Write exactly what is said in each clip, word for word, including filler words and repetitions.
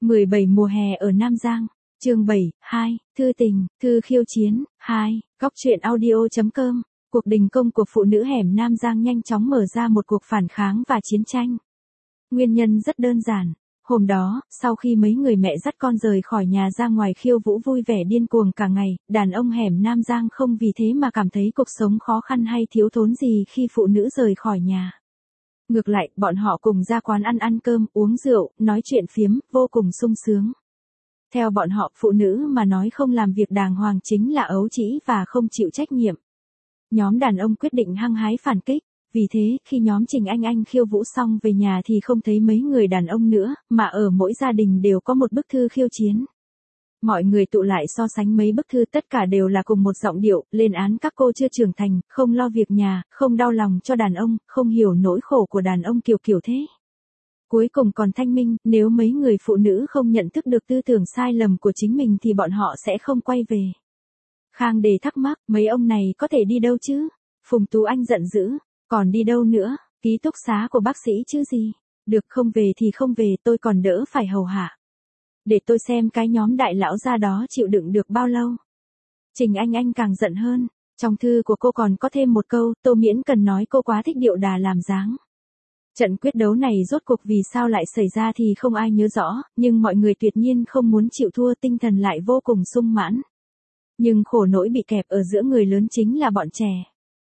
mười bảy mùa hè ở Nam Giang, chương bảy, hai, thư tình, thư khiêu chiến, hai, góc truyện audio.com, cuộc đình công của phụ nữ hẻm Nam Giang nhanh chóng mở ra một cuộc phản kháng và chiến tranh. Nguyên nhân rất đơn giản. Hôm đó, sau khi mấy người mẹ dắt con rời khỏi nhà ra ngoài khiêu vũ vui vẻ điên cuồng cả ngày, đàn ông hẻm Nam Giang không vì thế mà cảm thấy cuộc sống khó khăn hay thiếu thốn gì khi phụ nữ rời khỏi nhà. Ngược lại, bọn họ cùng ra quán ăn ăn cơm, uống rượu, nói chuyện phiếm, vô cùng sung sướng. Theo bọn họ, phụ nữ mà nói không làm việc đàng hoàng chính là ấu trĩ và không chịu trách nhiệm. Nhóm đàn ông quyết định hăng hái phản kích. Vì thế, khi nhóm Trình Anh Anh khiêu vũ xong về nhà thì không thấy mấy người đàn ông nữa, mà ở mỗi gia đình đều có một bức thư khiêu chiến. Mọi người tụ lại so sánh mấy bức thư, tất cả đều là cùng một giọng điệu, lên án các cô chưa trưởng thành, không lo việc nhà, không đau lòng cho đàn ông, không hiểu nỗi khổ của đàn ông kiểu kiểu thế. Cuối cùng còn thanh minh, nếu mấy người phụ nữ không nhận thức được tư tưởng sai lầm của chính mình thì bọn họ sẽ không quay về. Khang Đề thắc mắc, mấy ông này có thể đi đâu chứ? Phùng Tú Anh giận dữ. Còn đi đâu nữa, ký túc xá của bác sĩ chứ gì. Được, không về thì không về, tôi còn đỡ phải hầu hạ. Để tôi xem cái nhóm đại lão gia đó chịu đựng được bao lâu. Trình Anh Anh càng giận hơn. Trong thư của cô còn có thêm một câu, Tô Miễn Cần nói cô quá thích điệu đà làm dáng. Trận quyết đấu này rốt cuộc vì sao lại xảy ra thì không ai nhớ rõ, nhưng mọi người tuyệt nhiên không muốn chịu thua, tinh thần lại vô cùng sung mãn. Nhưng khổ nỗi bị kẹp ở giữa người lớn chính là bọn trẻ.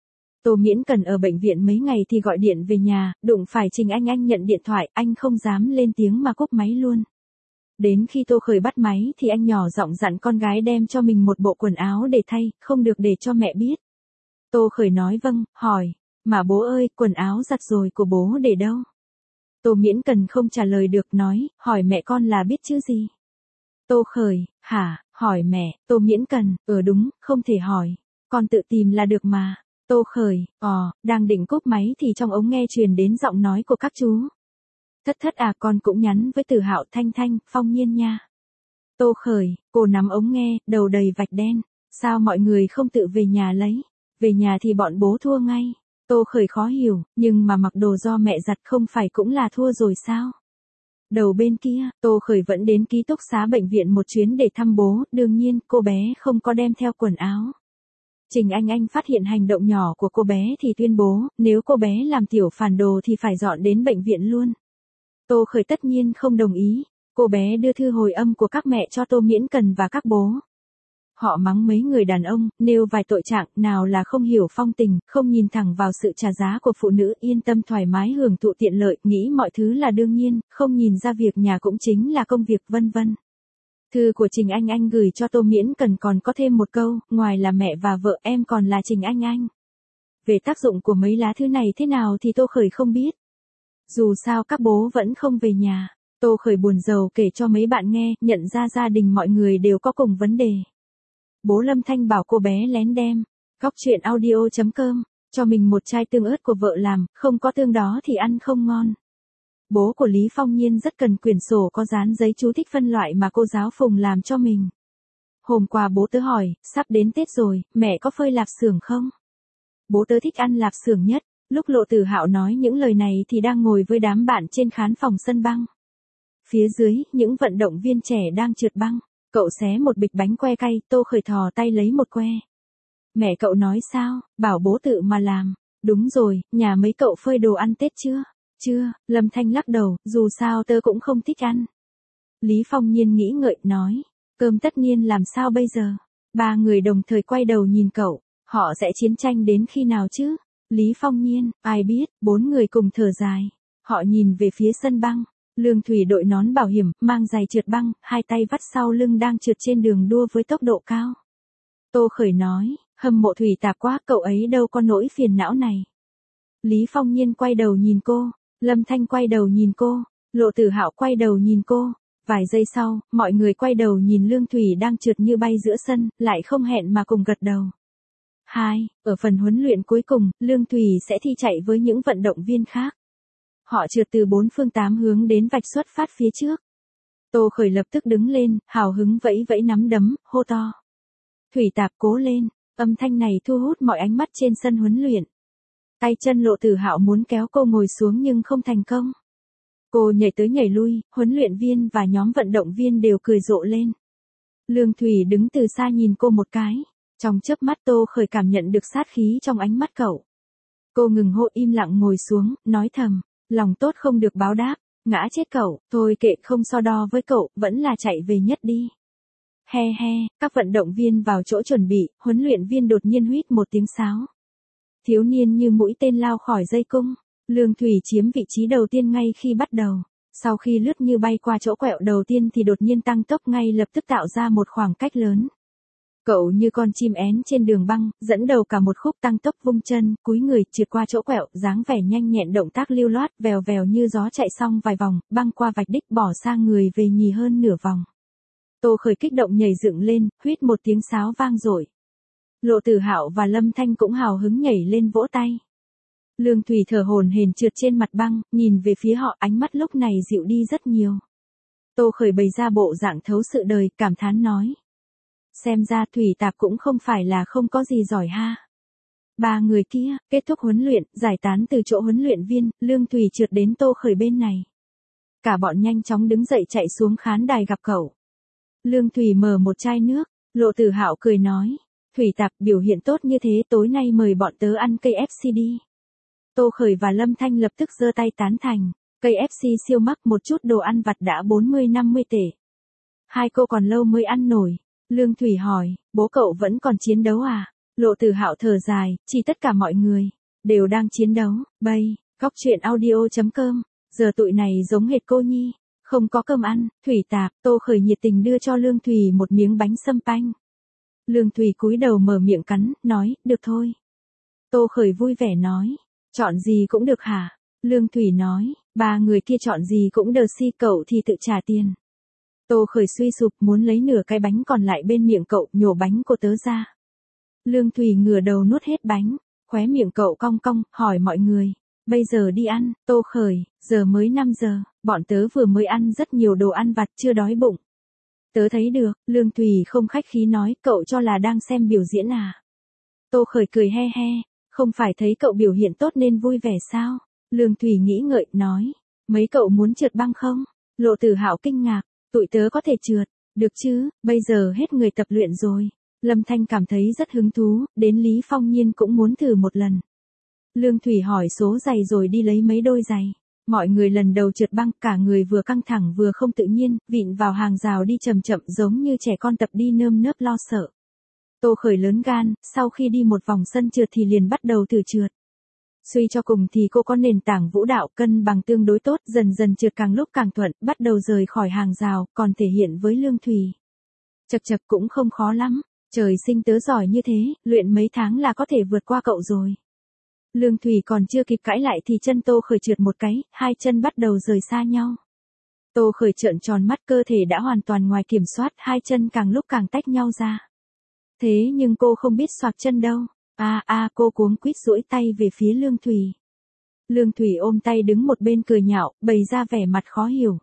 Tô Miễn Cần ở bệnh viện mấy ngày thì gọi điện về nhà, đụng phải Trình Anh Anh nhận điện thoại, anh không dám lên tiếng mà cúp máy luôn. Đến khi Tô Khởi bắt máy thì anh nhỏ giọng dặn con gái đem cho mình một bộ quần áo để thay, không được để cho mẹ biết. Tô Khởi nói vâng, hỏi, mà bố ơi, quần áo giặt rồi của bố để đâu? Tô Miễn Cần không trả lời được, nói, hỏi mẹ con là biết chứ gì? Tô Khởi, hả, hỏi mẹ, Tô Miễn Cần, ờ đúng, không thể hỏi, con tự tìm là được mà. Tô Khởi, ờ, đang định cúp máy thì trong ống nghe truyền đến giọng nói của các chú. Thất thất à, con cũng nhắn với Từ Hạo, Thanh Thanh, Phong Nhiên nha. Tô Khởi, cô nắm ống nghe, đầu đầy vạch đen. Sao mọi người không tự về nhà lấy? Về nhà thì bọn bố thua ngay. Tô Khởi khó hiểu, nhưng mà mặc đồ do mẹ giặt không phải cũng là thua rồi sao? Đầu bên kia, Tô Khởi vẫn đến ký túc xá bệnh viện một chuyến để thăm bố, đương nhiên cô bé không có đem theo quần áo. Trình Anh Anh phát hiện hành động nhỏ của cô bé thì tuyên bố, nếu cô bé làm tiểu phản đồ thì phải dọn đến bệnh viện luôn. Tô Khởi tất nhiên không đồng ý, cô bé đưa thư hồi âm của các mẹ cho Tô Miễn Cần và các bố. Họ mắng mấy người đàn ông, nêu vài tội trạng, nào là không hiểu phong tình, không nhìn thẳng vào sự trả giá của phụ nữ, yên tâm thoải mái hưởng thụ tiện lợi, nghĩ mọi thứ là đương nhiên, không nhìn ra việc nhà cũng chính là công việc, vân vân. Thư của Trình Anh Anh gửi cho Tô Miễn Cần còn có thêm một câu, ngoài là mẹ và vợ em còn là Trình Anh Anh. Về tác dụng của mấy lá thư này thế nào thì Tô Khởi không biết. Dù sao các bố vẫn không về nhà, Tô Khởi buồn rầu kể cho mấy bạn nghe, nhận ra gia đình mọi người đều có cùng vấn đề. Bố Lâm Thanh bảo cô bé lén đem, góc truyện audio.com, cho mình một chai tương ớt của vợ làm, không có tương đó thì ăn không ngon. Bố của Lý Phong Nhiên rất cần quyển sổ có dán giấy chú thích phân loại mà cô giáo Phùng làm cho mình. Hôm qua bố tớ hỏi, sắp đến Tết rồi, mẹ có phơi lạp xưởng không? Bố tớ thích ăn lạp xưởng nhất. Lúc Lộ Tử Hạo nói những lời này thì đang ngồi với đám bạn trên khán phòng sân băng. Phía dưới, những vận động viên trẻ đang trượt băng. Cậu xé một bịch bánh que cay, Tô Khởi thò tay lấy một que. Mẹ cậu nói sao, bảo bố tự mà làm. Đúng rồi, nhà mấy cậu phơi đồ ăn Tết chưa? Chưa, Lâm Thanh lắc đầu, dù sao tớ cũng không thích ăn. Lý Phong Nhiên nghĩ ngợi, nói, cơm tất niên làm sao bây giờ? Ba người đồng thời quay đầu nhìn cậu, họ sẽ chiến tranh đến khi nào chứ? Lý Phong Nhiên, ai biết, bốn người cùng thở dài. Họ nhìn về phía sân băng, Lương Thủy đội nón bảo hiểm, mang giày trượt băng, hai tay vắt sau lưng đang trượt trên đường đua với tốc độ cao. Tô Khởi nói, hâm mộ Thủy Tạp quá, cậu ấy đâu có nỗi phiền não này. Lý Phong Nhiên quay đầu nhìn cô. Lâm Thanh quay đầu nhìn cô, Lộ Tử Hạo quay đầu nhìn cô. Vài giây sau, mọi người quay đầu nhìn Lương Thủy đang trượt như bay giữa sân, lại không hẹn mà cùng gật đầu. hai. Ở phần huấn luyện cuối cùng, Lương Thủy sẽ thi chạy với những vận động viên khác. Họ trượt từ bốn phương tám hướng đến vạch xuất phát phía trước. Tô Khởi lập tức đứng lên, hào hứng vẫy vẫy nắm đấm, hô to. Thủy Tạp cố lên, âm thanh này thu hút mọi ánh mắt trên sân huấn luyện. Tay chân Lộ Tử Hạo muốn kéo cô ngồi xuống nhưng không thành công. Cô nhảy tới nhảy lui, huấn luyện viên và nhóm vận động viên đều cười rộ lên. Lương Thủy đứng từ xa nhìn cô một cái. Trong chớp mắt Tô Khởi cảm nhận được sát khí trong ánh mắt cậu. Cô ngừng hô im lặng ngồi xuống, nói thầm, lòng tốt không được báo đáp, ngã chết cậu, thôi kệ không so đo với cậu, vẫn là chạy về nhất đi. He he, các vận động viên vào chỗ chuẩn bị, huấn luyện viên đột nhiên huýt một tiếng sáo. Thiếu niên như mũi tên lao khỏi dây cung, Lương Thủy chiếm vị trí đầu tiên ngay khi bắt đầu. Sau khi lướt như bay qua chỗ quẹo đầu tiên thì đột nhiên tăng tốc ngay lập tức tạo ra một khoảng cách lớn. Cậu như con chim én trên đường băng, dẫn đầu cả một khúc tăng tốc vung chân, cúi người, trượt qua chỗ quẹo, dáng vẻ nhanh nhẹn động tác lưu loát, vèo vèo như gió chạy xong vài vòng, băng qua vạch đích bỏ sang người về nhì hơn nửa vòng. Tô Khởi kích động nhảy dựng lên, huýt một tiếng sáo vang dội. Lộ Tử Hạo và Lâm Thanh cũng hào hứng nhảy lên vỗ tay. Lương Thủy thở hổn hển trượt trên mặt băng, nhìn về phía họ, ánh mắt lúc này dịu đi rất nhiều. Tô Khởi bày ra bộ dạng thấu sự đời, cảm thán nói. Xem ra Thủy Tạp cũng không phải là không có gì giỏi ha. Ba người kia, kết thúc huấn luyện, giải tán từ chỗ huấn luyện viên, Lương Thủy trượt đến Tô Khởi bên này. Cả bọn nhanh chóng đứng dậy chạy xuống khán đài gặp cậu. Lương Thủy mở một chai nước, Lộ Tử Hạo cười nói. Thủy Tạp biểu hiện tốt như thế tối nay mời bọn tớ ăn cây ép xê đi. Tô Khởi và Lâm Thanh lập tức giơ tay tán thành, cây ép xê siêu mắc một chút đồ ăn vặt đã bốn mươi năm mươi tệ. Hai cô còn lâu mới ăn nổi. Lương Thủy hỏi, bố cậu vẫn còn chiến đấu à? Lộ Tử Hạo thở dài, chỉ tất cả mọi người đều đang chiến đấu. Bây, góc truyện audio chấm com, giờ tụi này giống hệt cô Nhi, không có cơm ăn. Thủy Tạp, Tô Khởi nhiệt tình đưa cho Lương Thủy một miếng bánh sâm panh. Lương Thủy cúi đầu mở miệng cắn, nói, được thôi. Tô Khởi vui vẻ nói, chọn gì cũng được hả? Lương Thủy nói, ba người kia chọn gì cũng được si, cậu thì tự trả tiền. Tô Khởi suy sụp muốn lấy nửa cái bánh còn lại bên miệng cậu, nhổ bánh của tớ ra. Lương Thủy ngửa đầu nuốt hết bánh, khóe miệng cậu cong cong, hỏi mọi người, bây giờ đi ăn. Tô Khởi, giờ mới năm giờ, bọn tớ vừa mới ăn rất nhiều đồ ăn vặt chưa đói bụng. Tớ thấy được, Lương Thủy không khách khí nói, cậu cho là đang xem biểu diễn à? Tô Khởi cười he he, không phải thấy cậu biểu hiện tốt nên vui vẻ sao? Lương Thủy nghĩ ngợi, nói, mấy cậu muốn trượt băng không? Lộ Tử Hạo kinh ngạc, tụi tớ có thể trượt, được chứ, bây giờ hết người tập luyện rồi. Lâm Thanh cảm thấy rất hứng thú, đến Lý Phong Nhiên cũng muốn thử một lần. Lương Thủy hỏi số giày rồi đi lấy mấy đôi giày. Mọi người lần đầu trượt băng, cả người vừa căng thẳng vừa không tự nhiên, vịn vào hàng rào đi chậm chậm giống như trẻ con tập đi nơm nớp lo sợ. Tô Khởi lớn gan, sau khi đi một vòng sân trượt thì liền bắt đầu thử trượt. Suy cho cùng thì cô có nền tảng vũ đạo cân bằng tương đối tốt, dần dần trượt càng lúc càng thuận, bắt đầu rời khỏi hàng rào, còn thể hiện với Lương Thủy. Chật chật cũng không khó lắm, trời sinh tớ giỏi như thế, luyện mấy tháng là có thể vượt qua cậu rồi. Lương Thủy còn chưa kịp cãi lại thì chân Tô Khởi trượt một cái, hai chân bắt đầu rời xa nhau. Tô Khởi trợn tròn mắt, cơ thể đã hoàn toàn ngoài kiểm soát, hai chân càng lúc càng tách nhau ra. Thế nhưng cô không biết xoạc chân đâu. A a cô cuống quýt duỗi tay về phía Lương Thủy. Lương Thủy ôm tay đứng một bên cười nhạo, bày ra vẻ mặt khó hiểu.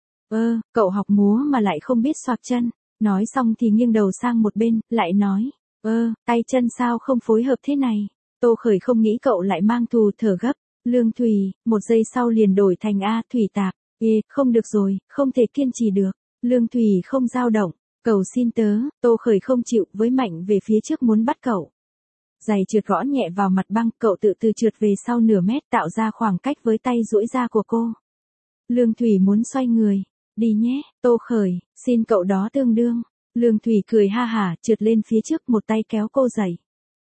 Ơ, cậu học múa mà lại không biết xoạc chân. Nói xong thì nghiêng đầu sang một bên, lại nói, ơ, tay chân sao không phối hợp thế này. Tô Khởi không nghĩ cậu lại mang thù, thở gấp. Lương Thủy, một giây sau liền đổi thành A, Thủy Tạp. Ê, không được rồi, không thể kiên trì được. Lương Thủy không dao động, cầu xin tớ. Tô Khởi không chịu, với mạnh về phía trước muốn bắt cậu. Giày trượt gõ nhẹ vào mặt băng, cậu tự từ trượt về sau nửa mét, tạo ra khoảng cách với tay duỗi ra của cô. Lương Thủy muốn xoay người. Đi nhé, Tô Khởi, xin cậu đó tương đương. Lương Thủy cười ha hả, trượt lên phía trước, một tay kéo cô dậy.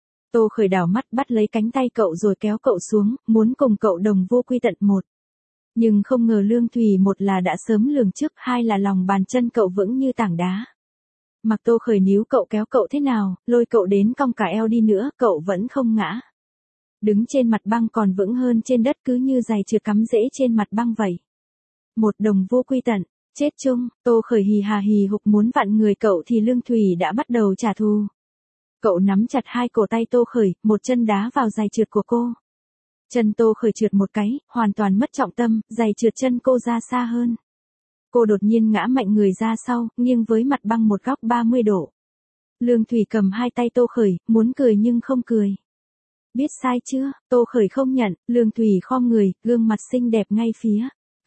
Tô Khởi đảo mắt bắt lấy cánh tay cậu rồi kéo cậu xuống, muốn cùng cậu đồng vô quy tận một. Nhưng không ngờ Lương Thủy một là đã sớm lường trước, hai là lòng bàn chân cậu vững như tảng đá. Mặc Tô Khởi níu cậu kéo cậu thế nào, lôi cậu đến cong cả eo đi nữa, cậu vẫn không ngã. Đứng trên mặt băng còn vững hơn trên đất, cứ như giày trượt cắm rễ trên mặt băng vậy. Một đồng vô quy tận, chết chung. Tô Khởi hì hà hì hục muốn vặn người cậu thì Lương Thủy đã bắt đầu trả thù. Cậu nắm chặt hai cổ tay Tô Khởi, một chân đá vào giày trượt của cô. Chân Tô Khởi trượt một cái, hoàn toàn mất trọng tâm, giày trượt chân cô ra xa hơn. Cô đột nhiên ngã mạnh người ra sau, nghiêng với mặt băng một góc ba mươi độ. Lương Thủy cầm hai tay Tô Khởi, muốn cười nhưng không cười. Biết sai chưa? Tô Khởi không nhận, Lương Thủy khom người, gương mặt xinh đẹp ngay phía